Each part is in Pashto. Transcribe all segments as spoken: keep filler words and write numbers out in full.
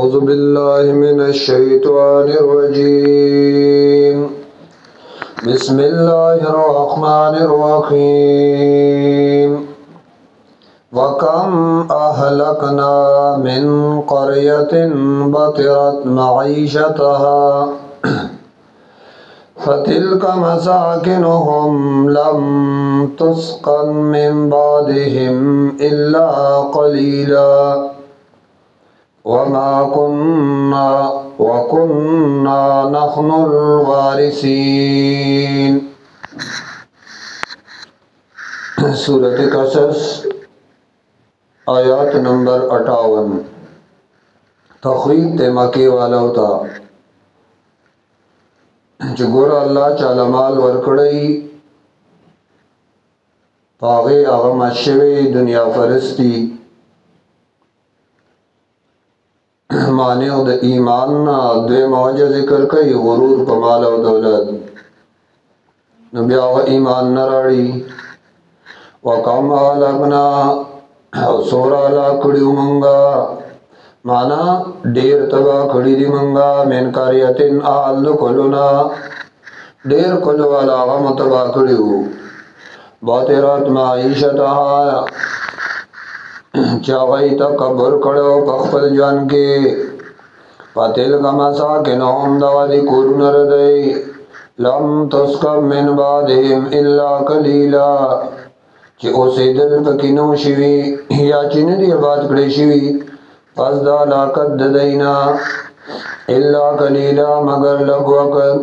أعوذ بالله من الشيطان الرجيم بسم الله الرحمن الرحيم وكم أهلكنا من قرية بطرت معيشتها فتلك مساكنهم لم تسكن من بعدهم إلا قليلا وما كنا وكنا نحن الوارثين. सूरत कसस आयात नंबर अठावन। तखरीब ते मके वाला होता गोर अल्लाह चाला माल वरकड़ई पागे आगम अशवे दुनिया फरस्ती माने द ईमान ना दे मौजा जिक्र कई गुरूर पमाल और दौलत नबिया व ईमान न राड़ी व कम लगना सोरा ला कड़ी मंगा माना डेर तबा खड़ी दी मंगा मेन कारियतिन आल कोलुना डेर कोलो वाला गम तबा खड़ी हो बातेरात माईशता चावई तकबर कड़ो पखपल जान के पातिल कमासा के नौम दवादी कुरुन रदई लम तस्कब मिन बादिम इल्ला कलीला चे ओसे दिल पकिनो शिवी या चिन दी बात कड़े शिवी फजदा लाकत ददैना इल्ला कलीला मगर लगवकत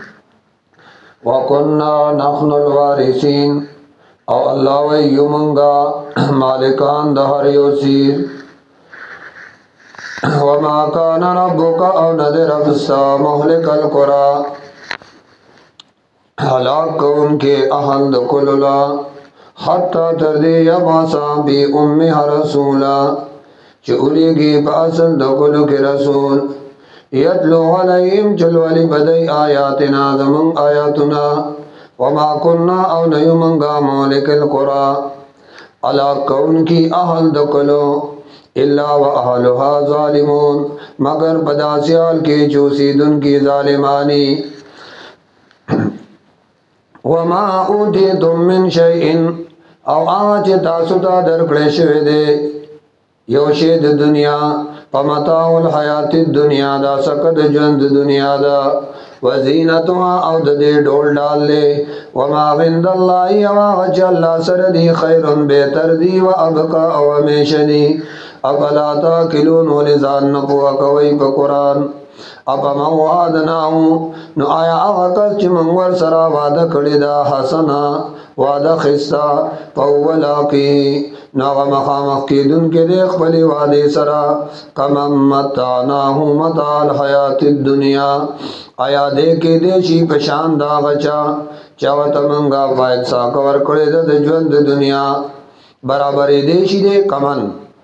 वकुन्ना नखनुल वारिसीन और अल्लाह व युमंगा मालिकान दहर योसीर वमा कान रब्बुका औ नदर अफसा मुहलिकल कुरा हलाक कौन के अहल दकुलला हत्ता तर्दे यबासा बी उम्मी रसूला चुलीगी बासल दकुल के रसूल यतलु अलैहिम चलवली बदई आयातिना जमं आयातुना वमा कुन्ना औ नयुमंगा मौलिकल कुरा अला कौन की अहल दकलो इल्ला व अहलुहा जालिमून मगर बदासियाल के चूसीदुन की जालिमानी वमा ऊतीतुम मिन शैइन औ आज तासुता दरकड़े शवेदे योशेद दुनिया पमताउल हयाती दुनिया दा सकद जंद दुनिया दा वजीनतुहा औ दे डोल डाल ले वमा विंदल्लाहि व अल्लाह सरदी खैरुन बेहतर दी व अबका औ हमेशनी अफला ताकिलून वलिजान नपुआ कवई प कुरान अपमा वादनाहु नु आया अवकस च मंगवर सरा वादा कड़ीदा हसना वादा खिस्सा पौवला की नागा मखामख की दुन के देख पली वादे सरा कमम मतानाहु मताल हयाती दुनिया आया दे के देशी पशान दा बचा चावत मंगा फायद सा कवर करे दे ज्वंद दुनिया बराबर देशी दे कमन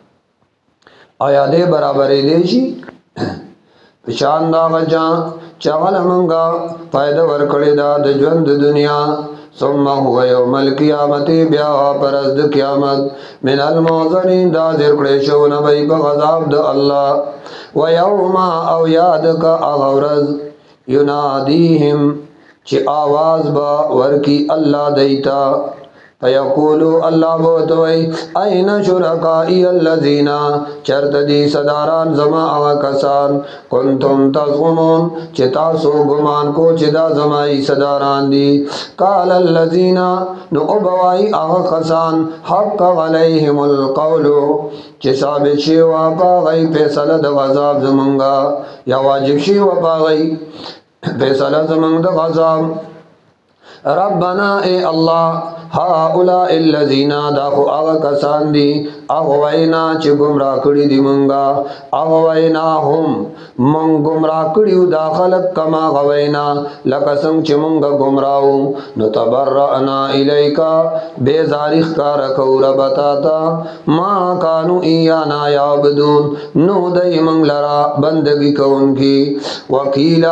आया दे बराबर देशी पशान दा बचा चावल मंगा फायदा वर करे दा ज्वंद दुनिया सुम्मा हुआ यौमल क़ियामति ब्या परज़द क़ियामत मिनल मौज़नीन दा ज़िक्र शो नबी बग़ज़ाब द अल्लाह व यौमा औ याद का अग़रज़ युनादीहिम चे आवाज़ बा वर्की अल्लाह दैता फयक़ूलु अल्लाह बोतवई ऐन शुरकाई अल्लज़ीना चरतदी सदारान जमा आवा कसान कुंतुम तज़ुमून चितासो गुमान को चिदा जमाई सदारान दी काल अल्लज़ीना नु उबवाई आवा कसान हक़ अलैहिमुल क़ौलु चिसाब शेवा पागई फैसला द गज़ाब जमंगा या वाजिब शेवा पागई फैसला जमंग द गज़ाब रब्बना ए अल्लाह हाउला इल्लज़ीना दाखो आगा कसान दी अगवैना चे गुमराह कड़ी दी मंगा अगवैना हम मंग गुमराह कड़ी दाखलक कमा गवैना लकसंग चे मंगा गुमराहू नतबर्रअना इलैका बेजारिख का रखौरा बताता मा कानू इयाना याबदून नो दई मंग लरा बंदगी कौन की वकीला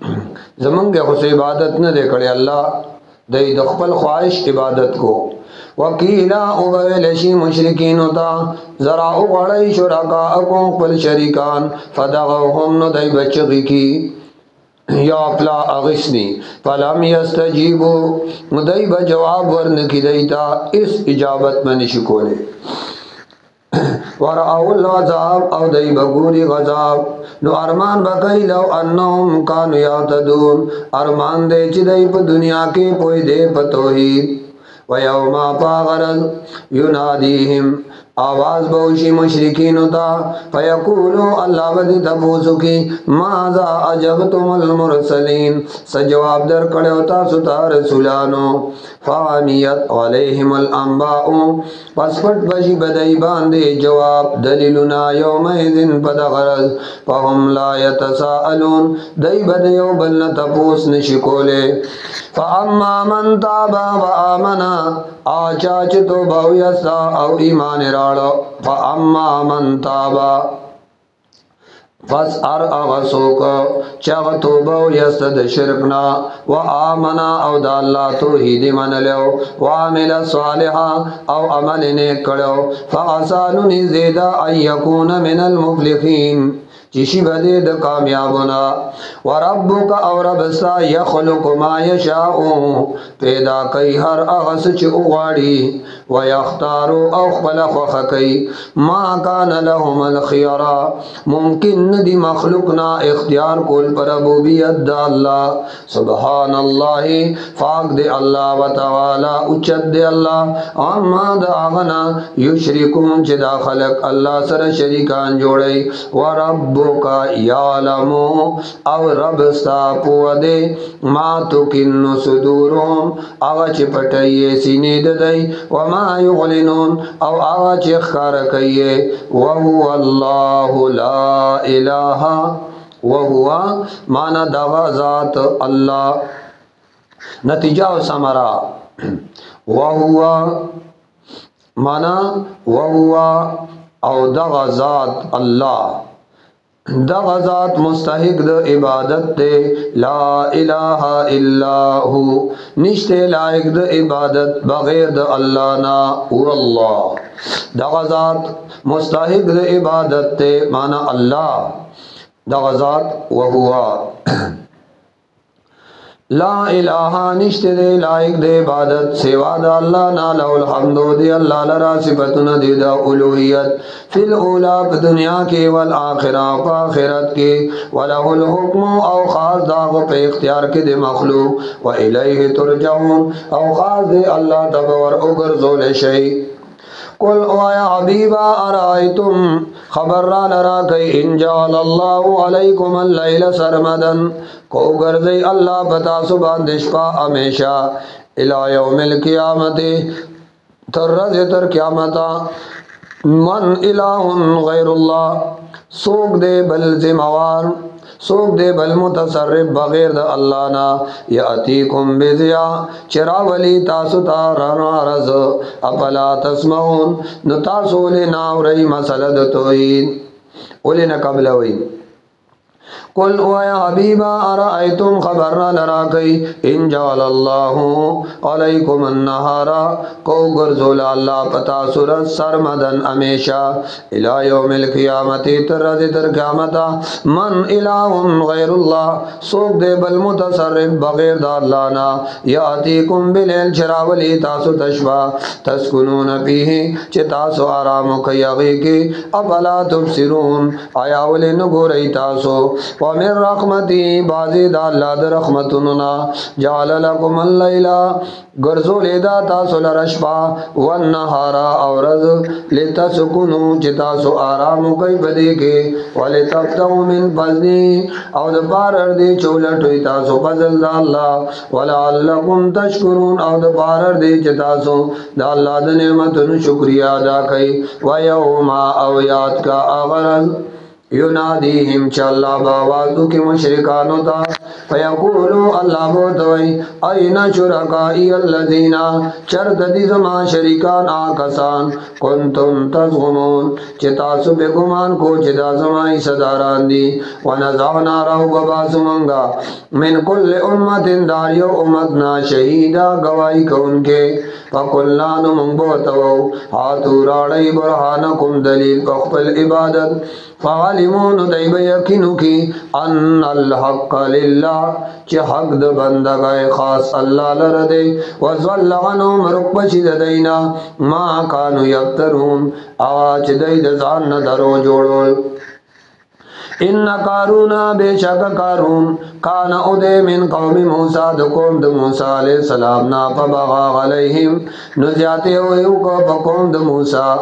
जमंग खुश इबादत न दे करे अल्लाह दई दखपल ख्वाहिश इबादत को وکیلا اوبویل شي مشرکینو تا زرا اوغړی شرکاءکم خپل شریکان فدغوهم نو دی بچغی کی یا پلا اغسنی فلم یستجیبو دی بجواب ورنکی دیتا اس اجابت میں نشکولے ورعو العذاب او دی بگوری غذاب نو ارمان بکی لو انہم کانو یعتدون ارمان دے چی دی پا دنیا کے پوئی دے پا توحید ویوما پا غرض ینادیہم آواز بوشی مشرکینو تا فیقولو اللہ بدی تبوسو کی ماذا عجبتم المرسلین سجواب در کڑیوتا ستا رسولانو فامیت علیہم الانباؤ پس پٹ بشی بدئی باندے جواب دلیلنا یوم ایذن پدغرز فهم لا یتساءلون دئی بدیو بلن تپوس نشکولے فاما من تابا و آمنا آچاچ تو باویستا او ایمان راڑو فاما من تابا فس ار اغسوک چاگ توبو یستد شرکنا و آمنا او دا اللہ توحید من لیو و عمل صالحا او عمل نیک کرو فاسانونی زیدہ ان یکون من المفلحین چشی بدے دا کامیابنا وربک او ربستا یخلق ما یشاؤ پیدا کئی ہر اغس چی اغاڑی ویختارو او خلق خکی ما کان لهم الخیرا ممکن دی مخلوقنا اختیار کول پر ربوبیت دا اللہ سبحان اللہ فاق دے اللہ و تعالی اچت دے اللہ اما دا آغنا یشرکون چی دا خلق اللہ سر شریکان جوڑے ورب کا یعلمو او رب ستا پودے ما تکنو صدورهم آغا چی پٹائیے سینے ددائی وما یغلنون او آغا چی خار کئیے وہو اللہ لا الہ وہو مانا دغا ذات اللہ نتیجہ و سمرا وہو مانا وہو او دغا ذات اللہ دغا ذات مستحق دا عبادت دے لا الہ الا ہو نشتے لائق دا عبادت بغیر دا اللہ نا واللہ دغا ذات مستحق دا عبادت دے مانا اللہ دغا ذات وہوا لا الہ نشتے دے لائق دے عبادت سوا دا اللہ نا لہو الحمدو دے اللہ لرا صفتنا دے دا الوحیت فی الاولا پا دنیا کے والآخرہ پا آخرت کے ولہو الحکم او خاص داغ پا اختیار کے دے مخلوق و الیہ ترجعون او خاص دے اللہ تبور اگر زول شئی قل او یا حبیبا ارائیتم خبر را لرا کئی ان جعل اللہ علیکم اللیل سرمدن کو گردی اللہ پتا سبان دشپا ہمیشہ الہ یوم القیامت تر رز تر قیامتا من الہ غیر اللہ سوک دے بل زموار سوک دے بل متصرف بغیر دا اللہ نا یاتیکم بزیا چراولی تاسو تارنا رز اپلا تسمعون نتاسو لناو رئی مسلد توحید اولی نقبلوی قل او یا حبیبا ارائیتم خبرنا لراکی ان جعل اللہ علیکم النہارا کو گرزول اللہ پتا سرد سرمدن امیشہ الہ یوم القیامت ترد تر قیامتا من الہ غیر اللہ سوک دے بالمتصرف بغیر دا اللہ نا یاتیکم بلیل چراولی تاسو تشبا تسکنون پیہی چی تاسو آرامو کیاغی کی افلا تبصرون آیاولی نگو رئی تاسو ومن رحمتی بازی دا اللہ دا رحمتننا جعل لکم اللیلہ گرزو لیدا تاسو لرشپا والنہارا اورز لتسکنو چتاسو آرامو کئی بدے کے ولتبتغو من فضلی او دا پارر دے چولٹوی تاسو فضل دا اللہ ولعلکم تشکرون او دا پارر دے چتاسو دا اللہ دا نعمتن شکریہ ادا کئی ویوما او یاد کا آغرز ینادیہم چا اللہ باوازو کی مشرکانو تا فیقولو اللہ بوتوئی این شرکائی اللذین چرد دی زمان شرکان آکسان کنتم تزغمون چی تاسو بے گمان کو چی دا زمانی صداران دی ونزعنا راو بباسو منگا من کل امت داریو امتنا شہیدہ گواہی کون کے فقلنانو منگ بوتو ہاتو راڑی برحانکم دلیل اخفل عبادت فعلمون دیب یقینو کی ان الحق للہ چی حق د بندگای خاص اللہ لردے وزول عنہم رکبشی دینا ما کانو یبترون آچ دید زان درو جوڑول ان قارونا بے شک قارون کان ادے من قوم موسیٰ دقوم د موسیٰ علیہ السلام نا فبغا علیہم نزیاتے ہوئے کو بقوم د موسیٰ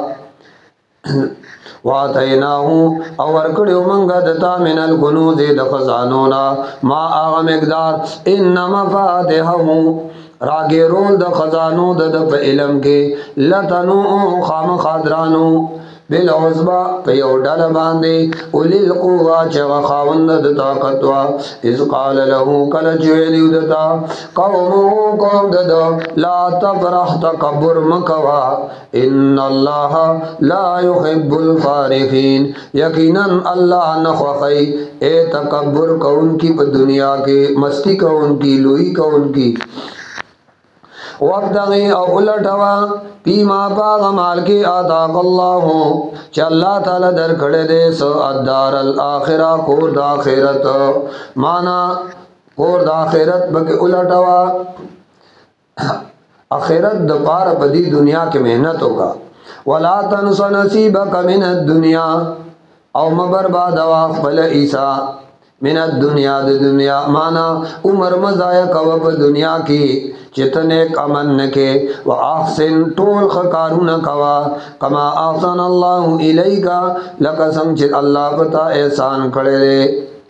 واتیناہو اور کڑیو منگا دتا من الکنوز د خزانونا ما آغا مقدار ان مفاتحہو راگی رول د خزانو د د پا علم کے لتنو خام خادرانو بالعصبہ پیو ڈل باندے اولی القوہ چغا خاوند د طاقتوا اذ قال لہو کل چویلیو دتا قومو قوم دد لا تفرح تکبر مکوا ان اللہ لا يحب الفارحین یقینا اللہ نخوخی اے تکبر کون کی پا دنیا کے مستی کون کی لوئی کون کی وابتغی او الٹوا پیما پاغ مال کی آتاق اللہ چا اللہ تعالی در کھڑے دے سو الدار الاخرہ کور دا آخرت مانا کور دا آخرت بکی الٹوا آخرت دا پار پدی دنیا کے محنت ہوگا ولا تنس نصیبک من الدنیا او مبرباد واق پل عیسیٰ من الدنیا د دنیا مانا عمر مزایا کوب دنیا کی چتنے کمن کے وآحسن طول خکارون کوا کما آحسن اللہ علیکا لکسم چت اللہ پتا احسان کڑے دے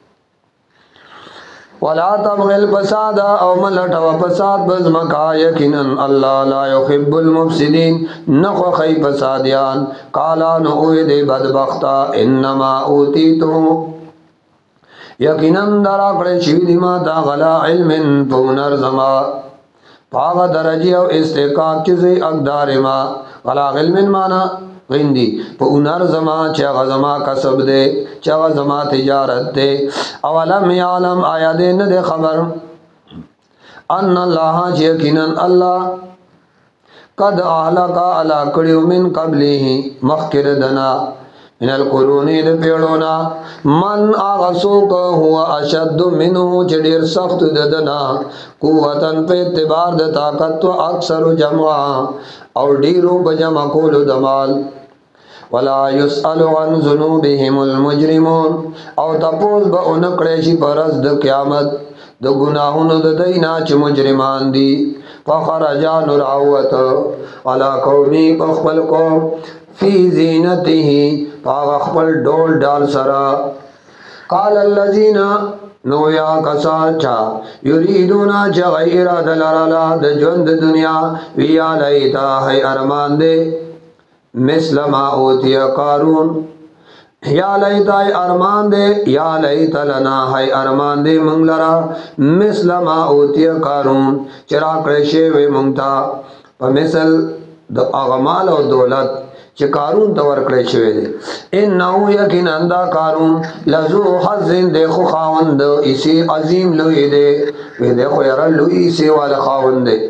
ولا تبغی الفساد او ملٹ و فساد بزمکا یقینا اللہ لا يحب المفسدین نخو خی فسادیان کالا نعوی دے بدبختا انما اوتیتو یقیناً درا کڑے شوی دی ما تا غلا علم پونر زما پاغ درجی او استحقاق چیزی اقدار ما غلا علم مانا غندی پونر زما چاغ زما کسب دے چاغ زما تجارت دے اولم یعلم آیا دے ندے خبر ان اللہ یقیناً اللہ قد اہلکا علا کڑیو من قبلی ہی مخکر دنا من القرونی د پیڑونا من آغسوک ہوا اشد منو چڑیر سخت ددنا قوتن پہ اعتبار د طاقت و اکثر جمعا اور ڈیرو بجمع کول دمال ولا يسأل عن ذنوبهم المجرمون او تپوز با انکڑیشی پرز د قیامت د گناہون د دینا چ مجرمان دی فخرجان راوت علا قومی پخبل قوم فی زینته پاغ اخبر ڈول ڈال سرا قال اللذین نویا کساچا یریدونا چا غیر دلالا د جوند دنیا ویا لیتا ہے ارمان دے مثل ما اوتی قارون یا لیتا ہے ارمان دے یا لیتا لنا ہے ارمان دے منگلرا مثل ما اوتی قارون چرا کرشے وے منگتا پمیسل د اغمال و دولت چه قارون تور کړی شوی دی انه یقینا دا قارون لذو حظ دی خو خاوند اسی عظیم لوی دی وی دی خو یرا لوی سی والا خاوند دی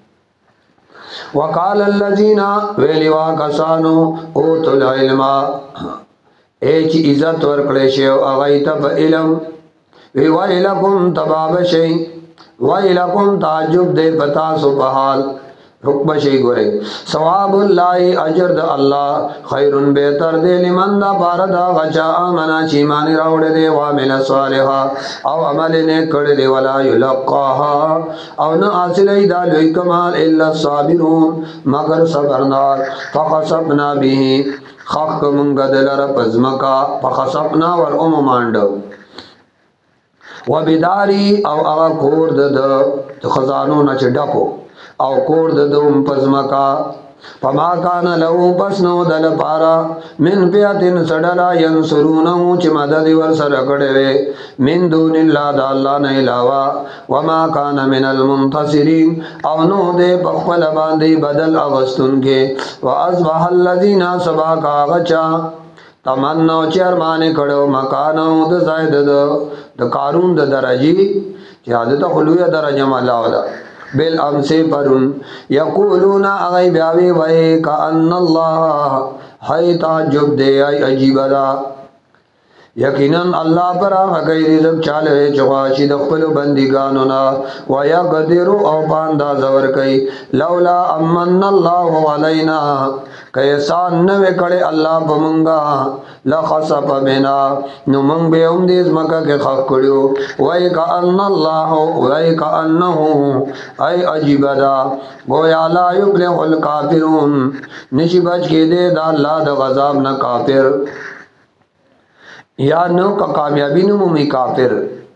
وقال الذین ویلی واکسانو اوتو العلم ایچ عزت ور کړی شو اغیت په علم وی ویلکم تباب شی ویلکم تعجب دی پتا سو بحال حکم شئی گورے ثواب اللہ اجر دا اللہ خیرن بہتر دے لمن دا باردا غچا آمنا چیمانی راوڑ دے وامل صالحا او عمل نیک کر دے ولا یلقاها او نا آسلی دا لوی کمال اللہ صابرون مگر صبرنار فخصبنا بھی خاک منگا دلر پزمکا فخصبنا ور ام ماندو و بداری او اغا کور دا دا خزانو نچ ڈکو او کور د دوم پزمکا फमा कान लहू पस नो दल पारा मिन पियतिन सडला यंसुरूनहु च मदद वर सर कड़वे मिन दूनिल्लाह दा अल्लाह ने इलावा वमा कान मिनल मुंतसिरीन अवनो दे पखपल बांधी बदल अगस्तुन के व अस्बहल लजीना सबा कागचा तमन्नो चरमाने कड़ो मकानो द जायद द कारून द दरजी याद तो खुलुया दरजा मलावला बिल अमसे परुन यकूलूना अगै ब्यावे वहे का अन्नल्लाह है ताजुब दे आई अजीबदा यकीनन अल्लाह पर हकई रिज़्क़ चाल है चवाशी दखल बंदिगानोना व यक़दिरु औ पांदा ज़वर कई लौला अम्मन्नल्लाहु अलैना कैसान नवे कड़े अल्लाह बमुंगा लखसफ बिना नुमंग बे उमदीज मका के खफ कड़ियो वही का अन्नल्लाहु वही का अन्नहु ऐ अजीबदा गोया ला युफ्लिहुल काफिरून निशी बच के दे दा अल्लाह द गज़ाब न काफिर या नो का कामयाबी नु मुमी काफिर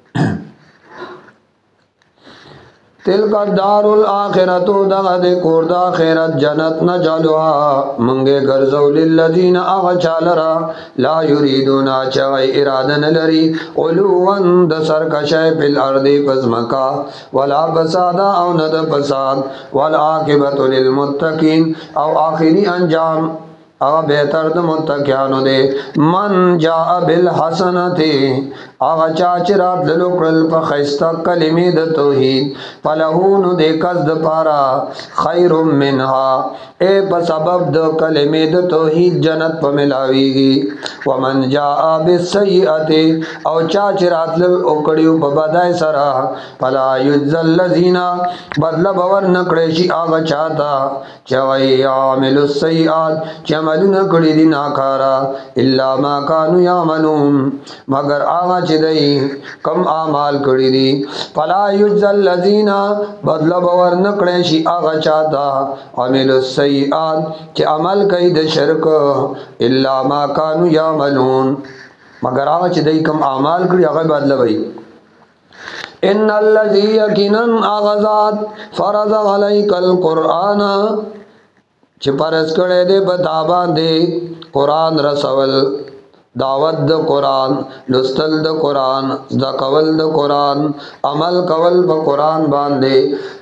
तिल का दारुल आखिरतु दगद कोरदा आखिरत जन्नत न जलवा मंगे गर्जौ लिल्लजीन अगचालरा ला युरीदुना चाय इरादन लरी उलुवन द सरकशय फिल अर्दी फजमका वला बसादा औ नद फसाद वल आकिबतु लिल मुत्तकीन औ आखिरी अंजाम आ बेहतर द मुत्तकियानो दे मन जा बिल हसनती आगा चाचरात लुकल पखैस्ता कलिमे द तौहीद फलहून दे कसद पारा खैरुम मिनहा ए बसबब द कलिमे द तौहीद जन्नत प मिलावीगी वमन जा बिस्सय्यति औ चाचरात ल ओकड़ियो बबदाय सरा फला युज्जल लजीना बदला बवर नकड़ेशी आगा चाहता चवई आमिलुस सय्यात चमलु नकड़ी दी नाकारा इल्ला मा कानु यामलून मगर आगा चिदई कम आमाल कड़ी दी फला युज्जल लजीना बदला बवर नकड़े शी आगा चाहता अमिलुस सय्यात चे अमल कई द शिरक इल्ला मा कानु यामलून मगर आगा चिदई कम आमाल कड़ी आगा बदला भाई इन्नल्लज़ी यकीनन आगज़ात फरज़ अलैकल क़ुरआन चिपरस कड़े दे बताबा दे कुरान रसवल दावत द कुरान लुस्तल द कुरान द कवल द कुरान अमल कवल ब कुरान बांधे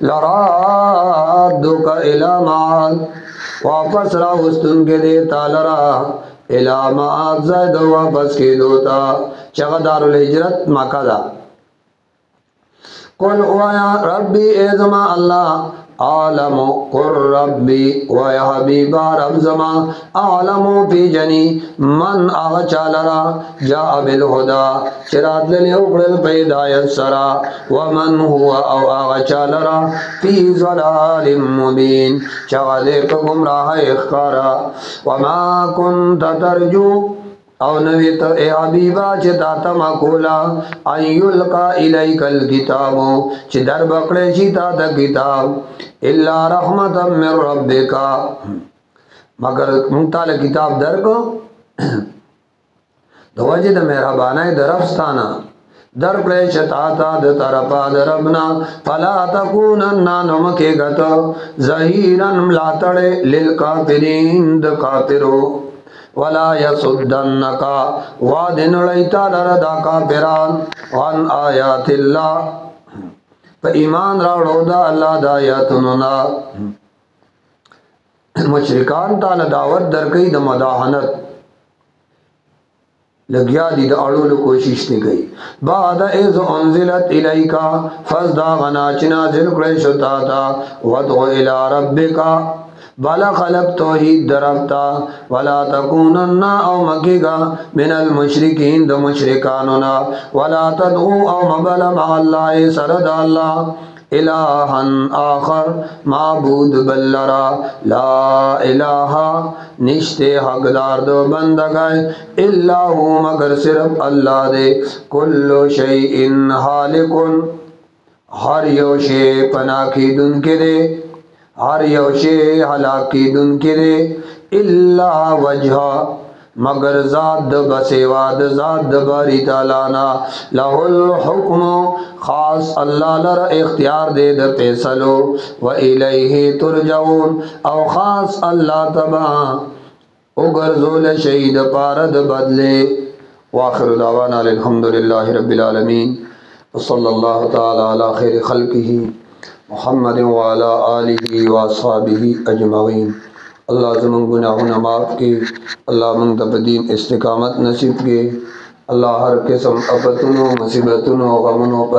लरादुक इला माल वापस रा उस्तुन के दे तालरा इला माल ज़द वापस के दोता चगदारुल हिजरत मक्का कुल वाया रब्बी एज़मा अल्लाह आलमो कुर रब्बी व या हबीबा रब ज़मा आलमो फी जनी मन आगा चालरा जा बिल हुदा चिरात ले उगड़ल पैदायत सरा व मन हुआ औ आगा चालरा फी ज़लालिम मुबीन चगले को गुमराह इख्कारा व मा कुंत तरजू औ नवी तो ए हबीबा चिता तमाकोला अयुल का इलाइकल किताबो चिदर बकड़े चिता द किताब इल्ला रहमतम मिर रब्बिका मगर मुंताल किताब दर को दवजे द मेहरबाना दरफस्ताना दर प्रेश ताता द तरपा दरबना फला तकूनन्ना नमके गत ज़हीरन लातड़े लिल काफिरीन द काफिरो वला यसुद्दन्नका वादिन लैता लरदा काफिरान वन आयातिल्लाह प ईमान रावड़ो दा अल्लाह दा आयातुना मुशरिकान ताला दावत दर कई द मदाहनत लगिया दी द अड़ोल कोशिश ने गई बाद इज उनजिलत इलैका फज़दा गनाचिना जिल क़ुरैशता था वदउ इला रब्बिका वला खलक तौहीद दरफ्ता वला तकूनन्ना औ मकेगा मिनल मुशरिकीन द मुशरिकानोना वला तदऊ औ मबला मअल्लाह सरद अल्लाह इलाहन आखर माबूद बल्लरा ला इलाहा निश्ते हकदार दो बंदगाए इल्लाहु मगर सिर्फ अल्लाह दे कुल्लु शैइन हालिकुन हर योशे पनाकी दुन के दे हर योशे हलाकी दुन के दे इल्ला वजहा मगर ज़ात द बसेवा द ज़ात द बारी तालाना लहुल हुक्म खास अल्लाह लर इख्तियार दे द फैसलो व इलैहि तुरजाऊन औ खास अल्लाह तबा उगर ज़ोल शहीद पारद बदले। वाखिर दावाना अल्हम्दुलिल्लाहि रब्बिल आलमीन व सल्लल्लाहु तआला अला खैरि खल्क़िही मुहम्मद व अला आलिहि व अस्हाबिही अजमईन। अल्लाह ज़मन गुनाहों माफ़ की, अल्लाह मंग तबदीन इस्तिकामत नसीब के, अल्लाह हर किस्म आफतों मुसीबतों गमों पर